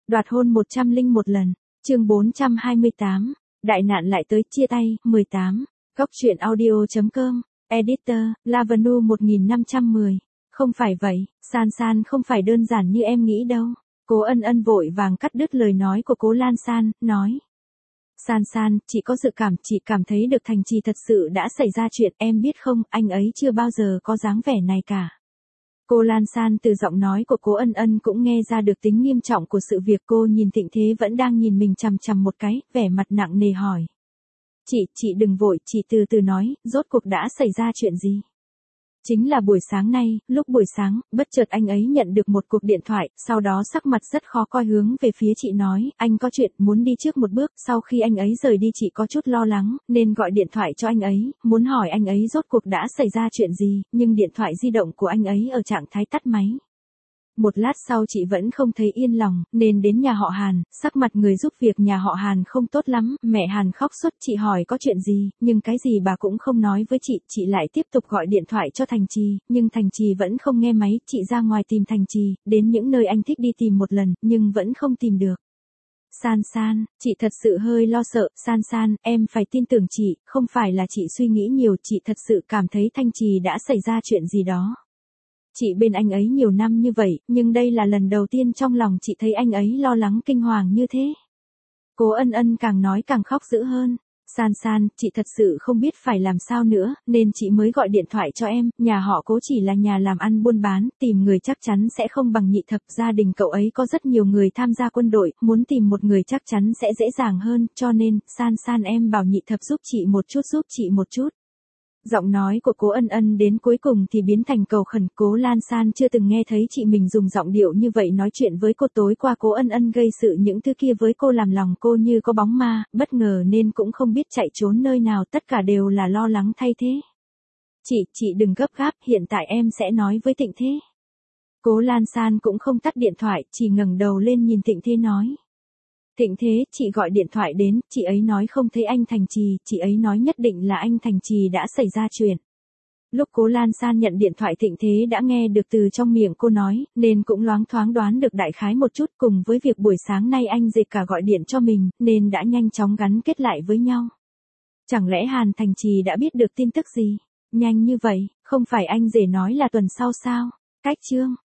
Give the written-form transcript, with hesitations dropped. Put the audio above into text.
Đoạt hôn 101 lần. Chương 428. Đại nạn lại tới, chia tay. 18. Góc truyện audio.com. Editor, Lavanu 1510. Không phải vậy, San San không phải đơn giản như em nghĩ đâu. Cố Ân Ân vội vàng cắt đứt lời nói của Cố Lan San, nói. San San, chị có dự cảm, chị cảm thấy được Thành Trì thật sự đã xảy ra chuyện, em biết không, anh ấy chưa bao giờ có dáng vẻ này cả. Cô Lan San từ giọng nói của Cố Ân Ân cũng nghe ra được tính nghiêm trọng của sự việc. Cô nhìn Thịnh Thế vẫn đang nhìn mình chằm chằm một cái, vẻ mặt nặng nề hỏi. Chị đừng vội, chị từ từ nói, rốt cuộc đã xảy ra chuyện gì? Chính là buổi sáng nay, lúc buổi sáng, bất chợt anh ấy nhận được một cuộc điện thoại, sau đó sắc mặt rất khó coi hướng về phía chị nói, anh có chuyện, muốn đi trước một bước. Sau khi anh ấy rời đi chị có chút lo lắng, nên gọi điện thoại cho anh ấy, muốn hỏi anh ấy rốt cuộc đã xảy ra chuyện gì, nhưng điện thoại di động của anh ấy ở trạng thái tắt máy. Một lát sau chị vẫn không thấy yên lòng, nên đến nhà họ Hàn, sắc mặt người giúp việc nhà họ Hàn không tốt lắm, mẹ Hàn khóc suốt. Chị hỏi có chuyện gì, nhưng cái gì bà cũng không nói với chị lại tiếp tục gọi điện thoại cho Thành Trì, nhưng Thành Trì vẫn không nghe máy. Chị ra ngoài tìm Thành Trì, đến những nơi anh thích đi tìm một lần, nhưng vẫn không tìm được. San San, chị thật sự hơi lo sợ. San San, em phải tin tưởng chị, không phải là chị suy nghĩ nhiều, chị thật sự cảm thấy Thành Trì đã xảy ra chuyện gì đó. Chị bên anh ấy nhiều năm như vậy, nhưng đây là lần đầu tiên trong lòng chị thấy anh ấy lo lắng kinh hoàng như thế. Cố Ân Ân càng nói càng khóc dữ hơn. San San, chị thật sự không biết phải làm sao nữa, nên chị mới gọi điện thoại cho em. Nhà họ Cố chỉ là nhà làm ăn buôn bán, tìm người chắc chắn sẽ không bằng Nhị Thập. Gia đình cậu ấy có rất nhiều người tham gia quân đội, muốn tìm một người chắc chắn sẽ dễ dàng hơn, cho nên, San San em bảo Nhị Thập giúp chị một chút. Giọng nói của Cố Ân Ân đến cuối cùng thì biến thành cầu khẩn. Cố Lan San chưa từng nghe thấy chị mình dùng giọng điệu như vậy nói chuyện với cô. Tối qua Cố Ân Ân gây sự những thứ kia với cô làm lòng cô như có bóng ma, bất ngờ nên cũng không biết chạy trốn nơi nào, tất cả đều là lo lắng thay thế. Chị đừng gấp gáp, hiện tại em sẽ nói với Thịnh Thế. Cố Lan San cũng không tắt điện thoại, chỉ ngẩng đầu lên nhìn Thịnh Thế nói. Thịnh Thế, chị gọi điện thoại đến, chị ấy nói không thấy anh Thành Trì, chị ấy nói nhất định là anh Thành Trì đã xảy ra chuyện. Lúc Cố Lan San nhận điện thoại Thịnh Thế đã nghe được từ trong miệng cô nói, nên cũng loáng thoáng đoán được đại khái một chút, cùng với việc buổi sáng nay anh Dệt cả gọi điện cho mình, nên đã nhanh chóng gắn kết lại với nhau. Chẳng lẽ Hàn Thành Trì đã biết được tin tức gì? Nhanh như vậy, không phải anh Dệt nói là tuần sau sao? Cách chương.